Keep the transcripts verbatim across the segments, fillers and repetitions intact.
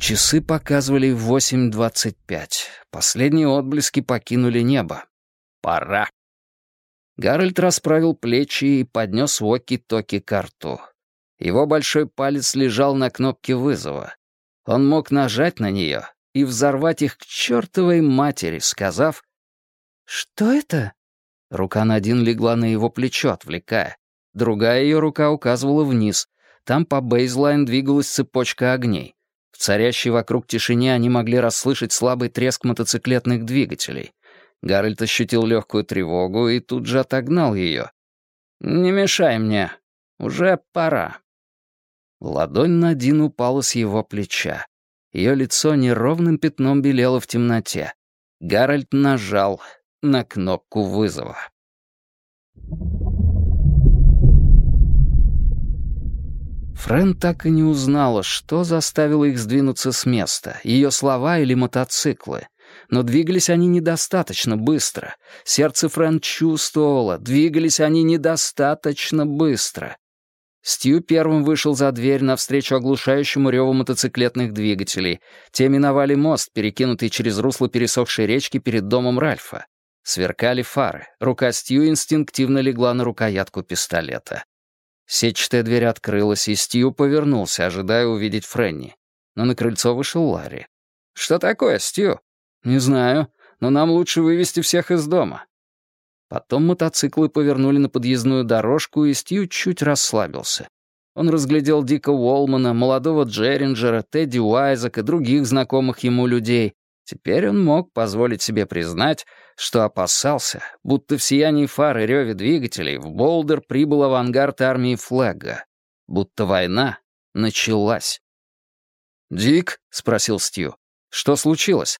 Часы показывали восемь двадцать пять. Последние отблески покинули небо. Пора. Гарольд расправил плечи и поднес воки-токи к рту. Его большой палец лежал на кнопке вызова. Он мог нажать на нее и взорвать их к чертовой матери, сказав: «Что это?» Рука Надин легла на его плечо, отвлекая. Другая ее рука указывала вниз. Там по бейзлайн двигалась цепочка огней. В царящей вокруг тишине они могли расслышать слабый треск мотоциклетных двигателей. Гарольд ощутил легкую тревогу и тут же отогнал ее. «Не мешай мне. Уже пора». Ладонь Надин упала с его плеча. Ее лицо неровным пятном белело в темноте. Гарольд нажал на кнопку вызова. Фрэн так и не узнала, что заставило их сдвинуться с места, ее слова или мотоциклы. Но двигались они недостаточно быстро. Сердце Фрэн чувствовало, двигались они недостаточно быстро. Стью первым вышел за дверь навстречу оглушающему реву мотоциклетных двигателей. Те миновали мост, перекинутый через русло пересохшей речки перед домом Ральфа. Сверкали фары. Рука Стью инстинктивно легла на рукоятку пистолета. Сетчатая дверь открылась, и Стью повернулся, ожидая увидеть Фрэнни. Но на крыльцо вышел Ларри. «Что такое, Стью?» «Не знаю, но нам лучше вывести всех из дома». Потом мотоциклы повернули на подъездную дорожку, и Стью чуть расслабился. Он разглядел Дика Уолмана, молодого Джеринджера, Тедди Уайзека и других знакомых ему людей. Теперь он мог позволить себе признать, что опасался, будто в сиянии фар и реве двигателей в Болдер прибыл авангард армии Флэгга, будто война началась. «Дик?» — спросил Стью. «Что случилось?»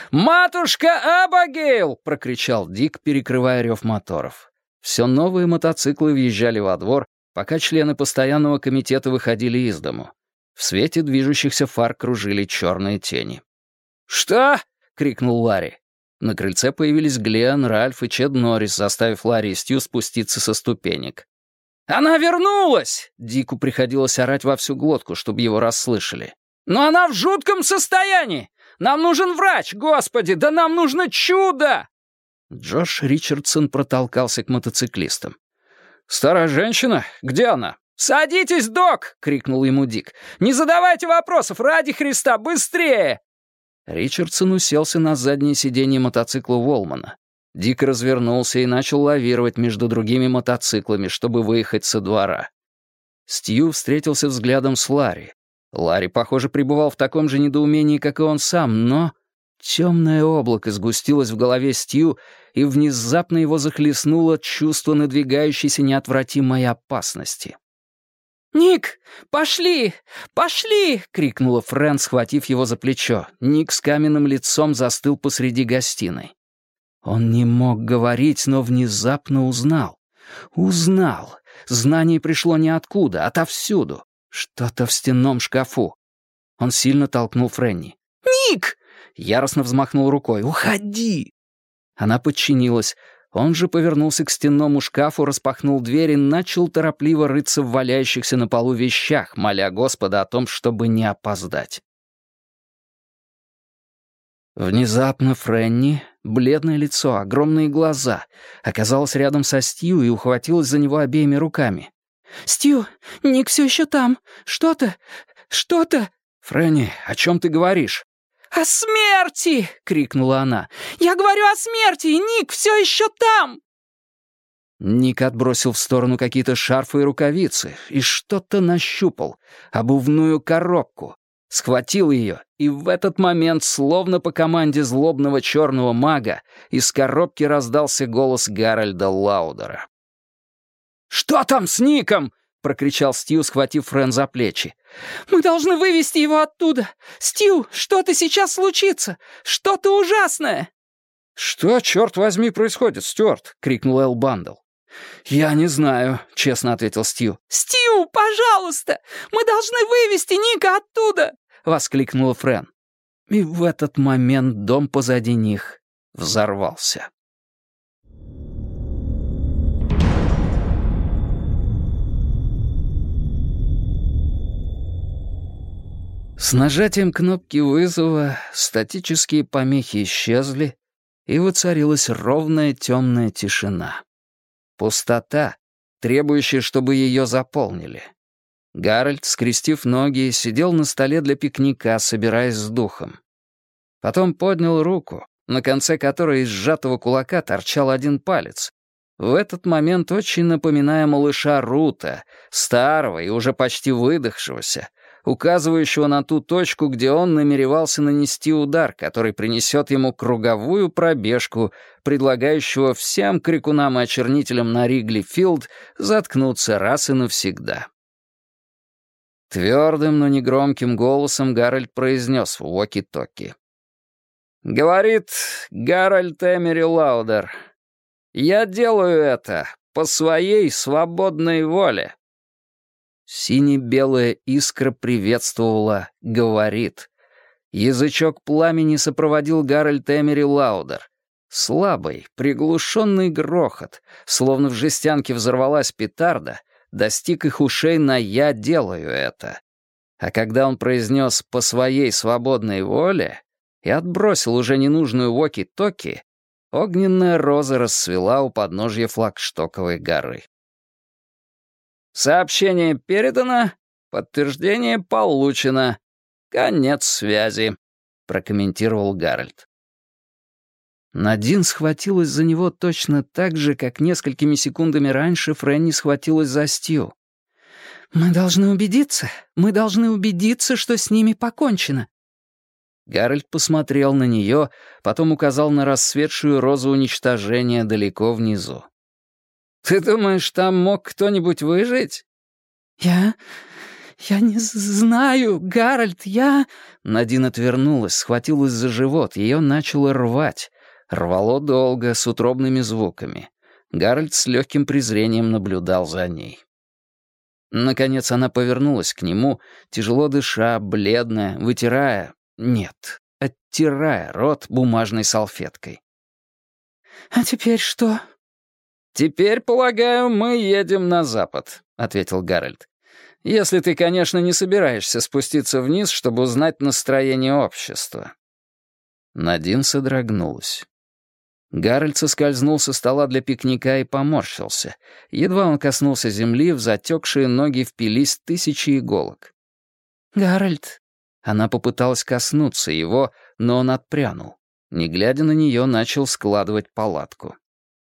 «Матушка Абагейл!» — прокричал Дик, перекрывая рев моторов. Все новые мотоциклы въезжали во двор, пока члены постоянного комитета выходили из дому. В свете движущихся фар кружили черные тени. «Что?» — крикнул Ларри. На крыльце появились Глен, Ральф и Чед Норрис, заставив Ларри и Стью спуститься со ступенек. «Она вернулась!» — Дику приходилось орать во всю глотку, чтобы его расслышали. «Но она в жутком состоянии! Нам нужен врач, господи! Да нам нужно чудо!» Джош Ричардсон протолкался к мотоциклистам. «Старая женщина? Где она?» «Садитесь, док!» — крикнул ему Дик. «Не задавайте вопросов, ради Христа, быстрее!» Ричардсон уселся на заднее сиденье мотоцикла Уолмана. Дик развернулся и начал лавировать между другими мотоциклами, чтобы выехать со двора. Стью встретился взглядом с Ларри. Ларри, похоже, пребывал в таком же недоумении, как и он сам, но... Темное облако сгустилось в голове Стью, и внезапно его захлестнуло чувство надвигающейся неотвратимой опасности. «Ник, пошли! Пошли!» — крикнула Фрэн, схватив его за плечо. Ник с каменным лицом застыл посреди гостиной. Он не мог говорить, но внезапно узнал. Узнал. Знание пришло ниоткуда, отовсюду. Что-то в стенном шкафу. Он сильно толкнул Фрэнни. «Ник!» — яростно взмахнул рукой. «Уходи!» Она подчинилась. Он же повернулся к стенному шкафу, распахнул дверь и начал торопливо рыться в валяющихся на полу вещах, моля Господа о том, чтобы не опоздать. Внезапно Фрэнни, бледное лицо, огромные глаза, оказалась рядом со Стью и ухватилась за него обеими руками. «Стью, Ник все еще там. Что-то, что-то...» «Фрэнни, о чем ты говоришь?» «О смерти!» — крикнула она. «Я говорю о смерти, и Ник все еще там!» Ник отбросил в сторону какие-то шарфы и рукавицы и что-то нащупал, обувную коробку, схватил ее, и в этот момент, словно по команде злобного черного мага, из коробки раздался голос Гарольда Лаудера. «Что там с Ником?» — прокричал Стью, схватив Фрэн за плечи. «Мы должны вывести его оттуда! Стью, что-то сейчас случится! Что-то ужасное!» «Что, черт возьми, происходит, Стюарт?» — крикнул Эл Бандл. «Я не знаю», — честно ответил Стью. «Стью, пожалуйста! Мы должны вывести Ника оттуда!» — воскликнула Фрэн. И в этот момент дом позади них взорвался. С нажатием кнопки вызова статические помехи исчезли, и воцарилась ровная темная тишина. Пустота, требующая, чтобы ее заполнили. Гарольд, скрестив ноги, сидел на столе для пикника, собираясь с духом. Потом поднял руку, на конце которой из сжатого кулака торчал один палец. В этот момент очень напоминая малыша Рута, старого и уже почти выдохшегося, указывающего на ту точку, где он намеревался нанести удар, который принесет ему круговую пробежку, предлагающего всем крикунам и очернителям на Ригли-Филд заткнуться раз и навсегда. Твердым, но негромким голосом Гарольд произнес в уоки-токи. «Говорит Гарольд Эмери Лаудер, я делаю это по своей свободной воле». Сине-белая искра приветствовала «говорит». Язычок пламени сопроводил Гарольд Эмери Лаудер. Слабый, приглушенный грохот, словно в жестянке взорвалась петарда, достиг их ушей на «я делаю это». А когда он произнес «по своей свободной воле» и отбросил уже ненужную воки-токи, огненная роза расцвела у подножья Флагштоковой горы. «Сообщение передано, подтверждение получено. Конец связи», — прокомментировал Гарольд. Надин схватилась за него точно так же, как несколькими секундами раньше Фрэнни схватилась за Стью. «Мы должны убедиться, мы должны убедиться, что с ними покончено». Гарольд посмотрел на нее, потом указал на расцветшую розу уничтожения далеко внизу. «Ты думаешь, там мог кто-нибудь выжить?» «Я... я не знаю, Гарольд, я...» Надин отвернулась, схватилась за живот, ее начало рвать. Рвало долго, с утробными звуками. Гарольд с легким презрением наблюдал за ней. Наконец она повернулась к нему, тяжело дыша, бледная, вытирая... Нет, оттирая рот бумажной салфеткой. «А теперь что?» «Теперь, полагаю, мы едем на запад», — ответил Гарольд. «Если ты, конечно, не собираешься спуститься вниз, чтобы узнать настроение общества». Надин содрогнулась. Гарольд соскользнул со стола для пикника и поморщился. Едва он коснулся земли, в затекшие ноги впились тысячи иголок. «Гарольд...» Она попыталась коснуться его, но он отпрянул. Не глядя на нее, начал складывать палатку.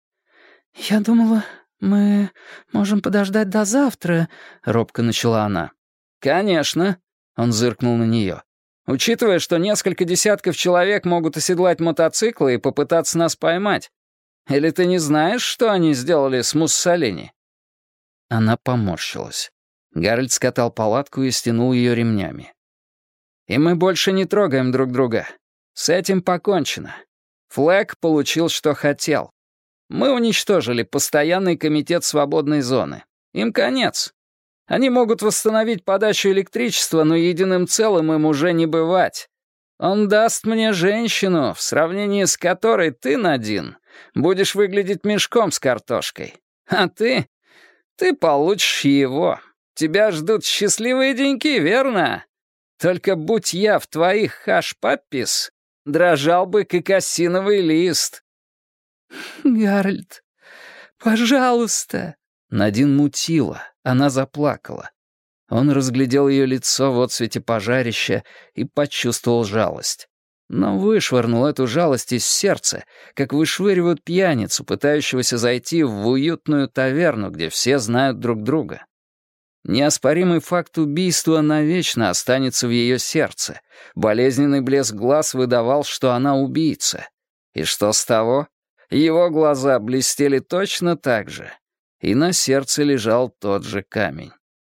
«Я думала, мы можем подождать до завтра», — робко начала она. «Конечно», — он зыркнул на нее. «Учитывая, что несколько десятков человек могут оседлать мотоциклы и попытаться нас поймать. Или ты не знаешь, что они сделали с Муссолини?» Она поморщилась. Гарольд скатал палатку и стянул ее ремнями. «И мы больше не трогаем друг друга. С этим покончено. Флэг получил, что хотел. Мы уничтожили постоянный комитет свободной зоны. Им конец. Они могут восстановить подачу электричества, но единым целым им уже не бывать. Он даст мне женщину, в сравнении с которой ты, Надин, будешь выглядеть мешком с картошкой. А ты... ты получишь его. Тебя ждут счастливые деньки, верно? Только будь я в твоих хаш-паппис, дрожал бы как осиновый лист». «Гарольд, пожалуйста!» Надин мутила, она заплакала. Он разглядел ее лицо в отсвете пожарища и почувствовал жалость. Но вышвырнул эту жалость из сердца, как вышвыривают пьяницу, пытающегося зайти в уютную таверну, где все знают друг друга. Неоспоримый факт убийства навечно останется в ее сердце. Болезненный блеск глаз выдавал, что она убийца. И что с того? Его глаза блестели точно так же. И на сердце лежал тот же камень.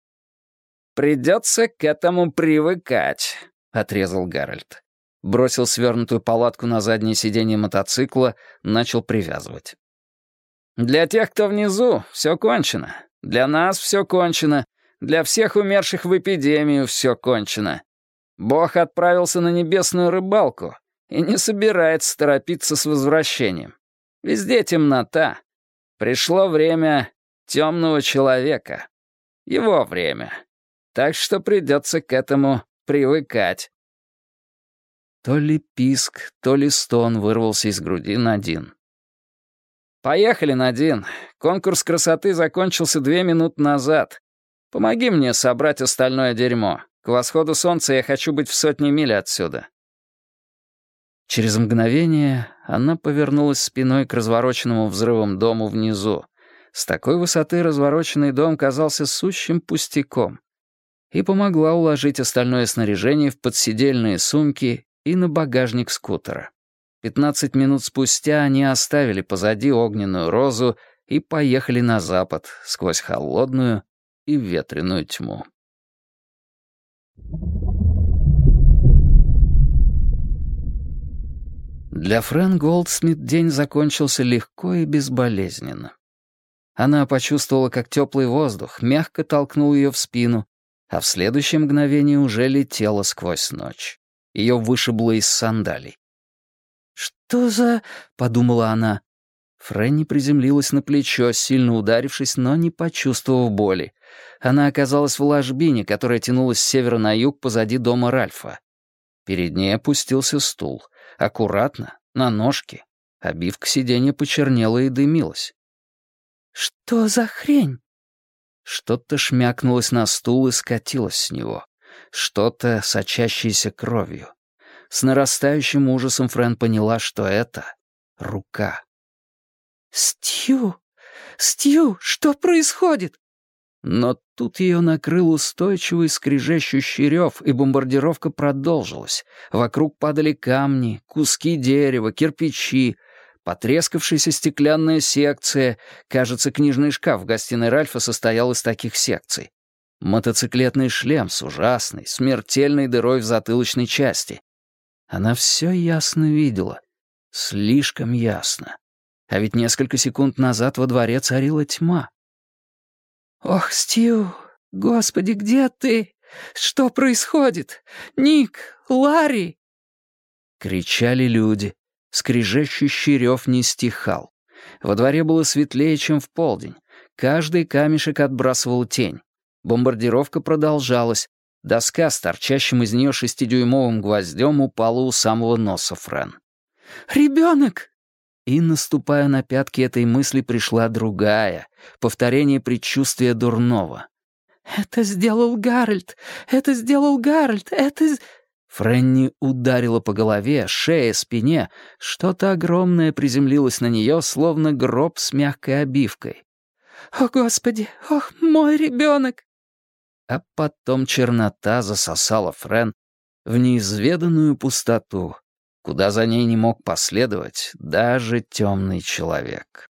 «Придется к этому привыкать», — отрезал Гарольд. Бросил свернутую палатку на заднее сиденье мотоцикла, начал привязывать. «Для тех, кто внизу, все кончено. Для нас все кончено. Для всех умерших в эпидемию все кончено. Бог отправился на небесную рыбалку и не собирается торопиться с возвращением. Везде темнота. Пришло время темного человека. Его время. Так что придется к этому привыкать». То ли писк, то ли стон вырвался из груди Надин. «Поехали, Надин. Конкурс красоты закончился две минуты назад. Помоги мне собрать остальное дерьмо. К восходу солнца я хочу быть в сотне миль отсюда». Через мгновение она повернулась спиной к развороченному взрывом дому внизу. С такой высоты развороченный дом казался сущим пустяком. И помогла уложить остальное снаряжение в подседельные сумки и на багажник скутера. Пятнадцать минут спустя они оставили позади огненную розу и поехали на запад сквозь холодную и ветреную тьму. Для Фрэн Голдсмит день закончился легко и безболезненно. Она почувствовала, как теплый воздух мягко толкнул ее в спину, а в следующее мгновение уже летела сквозь ночь. Ее вышибло из сандалий. «Что за...» — подумала она. Фрэнни приземлилась на плечо, сильно ударившись, но не почувствовав боли. Она оказалась в ложбине, которая тянулась с севера на юг позади дома Ральфа. Перед ней опустился стул. Аккуратно, на ножке. Обивка сиденья почернела и дымилась. «Что за хрень?» Что-то шмякнулось на стул и скатилось с него. Что-то, сочащееся кровью. С нарастающим ужасом Фрэн поняла, что это рука. «Стью! Стью! Что происходит?» Но тут ее накрыл устойчивый скрежещущий рев, и бомбардировка продолжилась. Вокруг падали камни, куски дерева, кирпичи, потрескавшаяся стеклянная секция. Кажется, книжный шкаф в гостиной Ральфа состоял из таких секций. Мотоциклетный шлем с ужасной, смертельной дырой в затылочной части. Она все ясно видела. Слишком ясно. А ведь несколько секунд назад во дворе царила тьма. «Ох, Стью, господи, где ты? Что происходит? Ник, Ларри!» Кричали люди. Скрежещущий рев не стихал. Во дворе было светлее, чем в полдень. Каждый камешек отбрасывал тень. Бомбардировка продолжалась. Доска с торчащим из нее шестидюймовым гвоздем упала у самого носа Фрэн. «Ребенок!» И, наступая на пятки этой мысли, пришла другая, повторение предчувствия дурного. «Это сделал Гарольд! Это сделал Гарольд! Это...» Фрэнни ударила по голове, шее, спине. Что-то огромное приземлилось на нее, словно гроб с мягкой обивкой. «О, Господи! Ох, мой ребенок!» А потом чернота засосала Фрэн в неизведанную пустоту, куда за ней не мог последовать даже темный человек.